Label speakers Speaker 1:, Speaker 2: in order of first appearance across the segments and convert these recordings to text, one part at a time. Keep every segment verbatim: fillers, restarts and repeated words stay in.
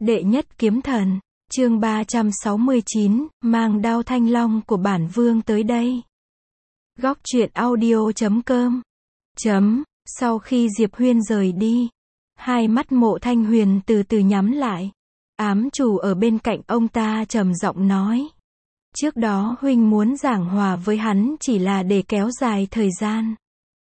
Speaker 1: Đệ nhất kiếm thần, chương ba trăm sáu mươi chín, mang đao thanh long của bản vương tới đây. Góc truyện audio chấm com. Chấm, sau khi Diệp Huyên rời đi, hai mắt Mộ Thanh Huyền từ từ nhắm lại. Ám chủ ở bên cạnh ông ta trầm giọng nói. Trước đó huynh muốn giảng hòa với hắn chỉ là để kéo dài thời gian.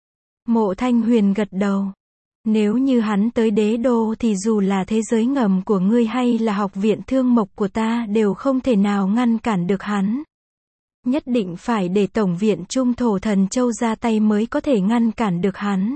Speaker 1: Mộ Thanh Huyền gật đầu. Nếu như hắn tới đế đô thì dù là thế giới ngầm của ngươi hay là học viện thương mộc của ta đều không thể nào ngăn cản được hắn. Nhất định phải để Tổng viện Trung Thổ Thần Châu ra tay mới có thể ngăn cản được hắn.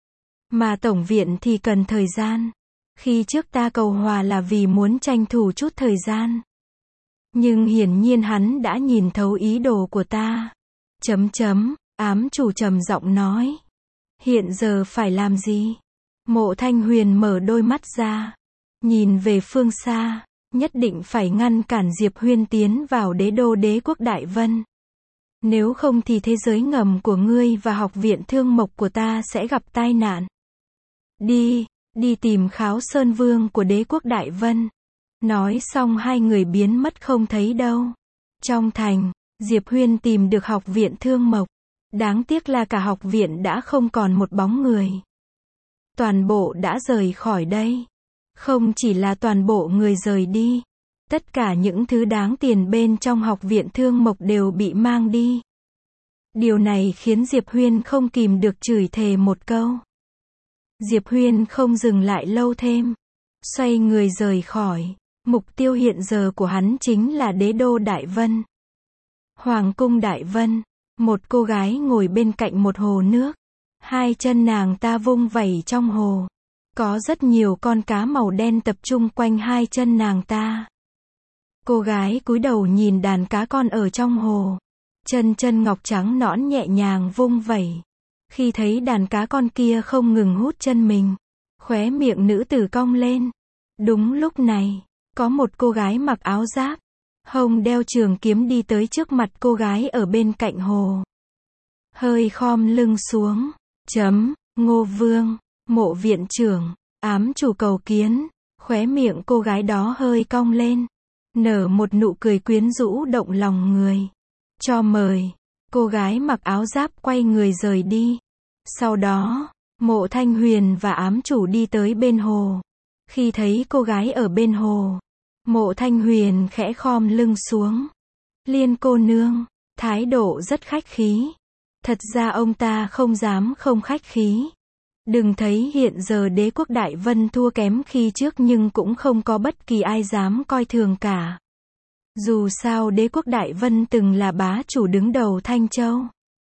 Speaker 1: Mà Tổng viện thì cần thời gian. Khi trước ta cầu hòa là vì muốn tranh thủ chút thời gian. Nhưng hiển nhiên hắn đã nhìn thấu ý đồ của ta. Chấm chấm, ám chủ trầm giọng nói. Hiện giờ phải làm gì? Mộ Thanh Huyền mở đôi mắt ra. Nhìn về phương xa. Nhất định phải ngăn cản Diệp Huyên tiến vào đế đô đế quốc Đại Vân. Nếu không thì thế giới ngầm của ngươi và học viện thương mộc của ta sẽ gặp tai nạn. Đi, đi tìm Kháo Sơn Vương của đế quốc Đại Vân. Nói xong hai người biến mất không thấy đâu. Trong thành, Diệp Huyên tìm được học viện thương mộc. Đáng tiếc là cả học viện đã không còn một bóng người. Toàn bộ đã rời khỏi đây. Không chỉ là toàn bộ người rời đi. Tất cả những thứ đáng tiền bên trong học viện thương mộc đều bị mang đi. Điều này khiến Diệp Huyên không kìm được chửi thề một câu. Diệp Huyên không dừng lại lâu thêm. Xoay người rời khỏi. Mục tiêu hiện giờ của hắn chính là đế đô Đại Vân. Hoàng cung Đại Vân. Một cô gái ngồi bên cạnh một hồ nước. Hai chân nàng ta vung vẩy trong hồ. Có rất nhiều con cá màu đen tập trung quanh hai chân nàng ta. Cô gái cúi đầu nhìn đàn cá con ở trong hồ. Chân chân ngọc trắng nõn nhẹ nhàng vung vẩy. Khi thấy đàn cá con kia không ngừng hút chân mình, khóe miệng nữ tử cong lên. Đúng lúc này, có một cô gái mặc áo giáp, hông đeo trường kiếm đi tới trước mặt cô gái ở bên cạnh hồ. Hơi khom lưng xuống. Chấm, Ngô Vương, Mộ viện trưởng, ám chủ cầu kiến. Khóe miệng cô gái đó hơi cong lên. Nở một nụ cười quyến rũ động lòng người. Cho mời. Cô gái mặc áo giáp quay người rời đi. Sau đó, Mộ Thanh Huyền và ám chủ đi tới bên hồ. Khi thấy cô gái ở bên hồ, Mộ Thanh Huyền khẽ khom lưng xuống. Liên cô nương, thái độ rất khách khí. Thật ra ông ta không dám không khách khí. Đừng thấy hiện giờ đế quốc Đại Vân thua kém khi trước nhưng cũng không có bất kỳ ai dám coi thường cả. Dù sao đế quốc Đại Vân từng là bá chủ đứng đầu Thanh Châu.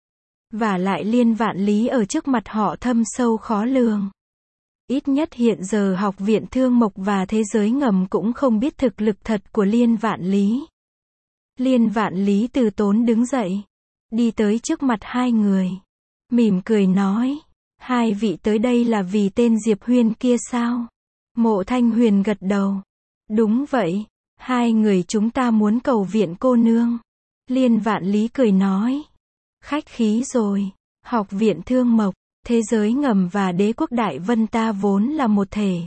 Speaker 1: Và lại Liên Vạn Lý ở trước mặt họ thâm sâu khó lường. Ít nhất hiện giờ học viện thương mộc và thế giới ngầm cũng không biết thực lực thật của Liên Vạn Lý. Liên Vạn Lý từ tốn đứng dậy. Đi tới trước mặt hai người. Mỉm cười nói. Hai vị tới đây là vì tên Diệp Huyên kia sao? Mộ Thanh Huyền gật đầu. Đúng vậy. Hai người chúng ta muốn cầu viện cô nương. Liên Vạn Lý cười nói. Khách khí rồi. Học viện thương mộc, thế giới ngầm và đế quốc Đại Vân ta vốn là một thể.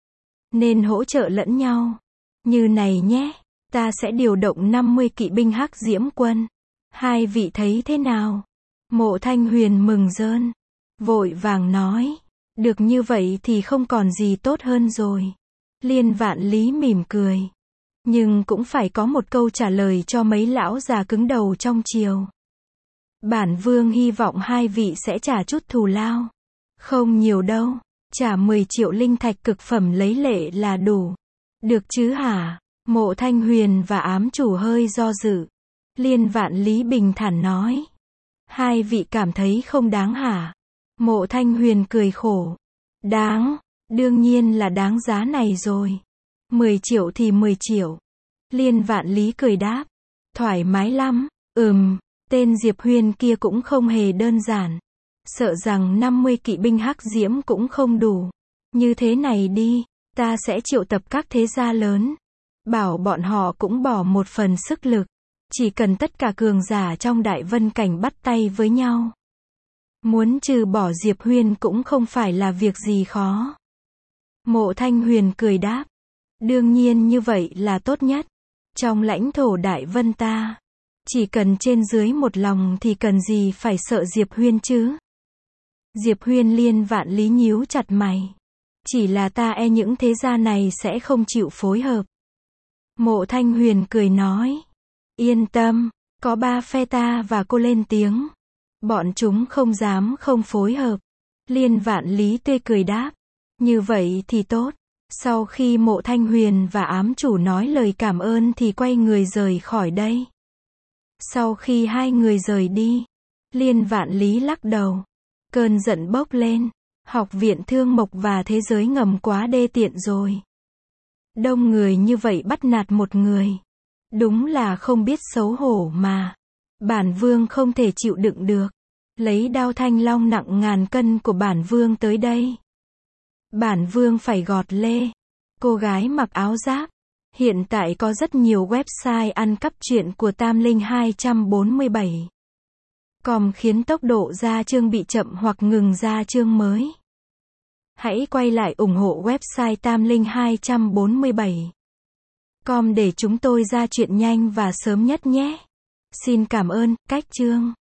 Speaker 1: Nên hỗ trợ lẫn nhau. Như này nhé. Ta sẽ điều động năm mươi kỵ binh Hắc Diễm quân. Hai vị thấy thế nào? Mộ Thanh Huyền mừng rơn. Vội vàng nói. Được như vậy thì không còn gì tốt hơn rồi. Liên Vạn Lý mỉm cười. Nhưng cũng phải có một câu trả lời cho mấy lão già cứng đầu trong triều. Bản vương hy vọng hai vị sẽ trả chút thù lao. Không nhiều đâu. Trả mười triệu linh thạch cực phẩm lấy lệ là đủ. Được chứ hả? Mộ Thanh Huyền và ám chủ hơi do dự. Liên Vạn Lý bình thản nói. Hai vị cảm thấy không đáng hả? Mộ Thanh Huyền cười khổ. Đáng, đương nhiên là đáng giá này rồi. mười triệu thì mười triệu. Liên Vạn Lý cười đáp. Thoải mái lắm, ừm, tên Diệp Huyên kia cũng không hề đơn giản. Sợ rằng năm mươi kỵ binh Hắc Diễm cũng không đủ. Như thế này đi, ta sẽ triệu tập các thế gia lớn. Bảo bọn họ cũng bỏ một phần sức lực. Chỉ cần tất cả cường giả trong Đại Vân cảnh bắt tay với nhau. Muốn trừ bỏ Diệp Huyên cũng không phải là việc gì khó. Mộ Thanh Huyền cười đáp. Đương nhiên như vậy là tốt nhất. Trong lãnh thổ Đại Vân ta, chỉ cần trên dưới một lòng thì cần gì phải sợ Diệp Huyên chứ? Diệp Huyên liên vạn lý nhíu chặt mày. Chỉ là ta e những thế gia này sẽ không chịu phối hợp. Mộ Thanh Huyền cười nói. Yên tâm, có ba phe ta và cô lên tiếng. Bọn chúng không dám không phối hợp. Liên vạn lý tươi cười đáp. Như vậy thì tốt. Sau khi Mộ Thanh Huyền và ám chủ nói lời cảm ơn thì quay người rời khỏi đây. Sau khi hai người rời đi, Liên vạn lý lắc đầu. Cơn giận bốc lên. Học viện Thương Mộc và thế giới ngầm quá đê tiện rồi. Đông người như vậy bắt nạt một người. Đúng là không biết xấu hổ mà. Bản vương không thể chịu đựng được. Lấy đao thanh long nặng ngàn cân của bản vương tới đây. Bản vương phải gọt lê. Cô gái mặc áo giáp. Hiện tại có rất nhiều website ăn cắp truyện của Tam Linh hai bốn bảy. Com khiến tốc độ ra chương bị chậm hoặc ngừng ra chương mới. Hãy quay lại ủng hộ website Tam Linh hai bốn bảy. Com để chúng tôi ra chuyện nhanh và sớm nhất nhé. Xin cảm ơn, cách chương.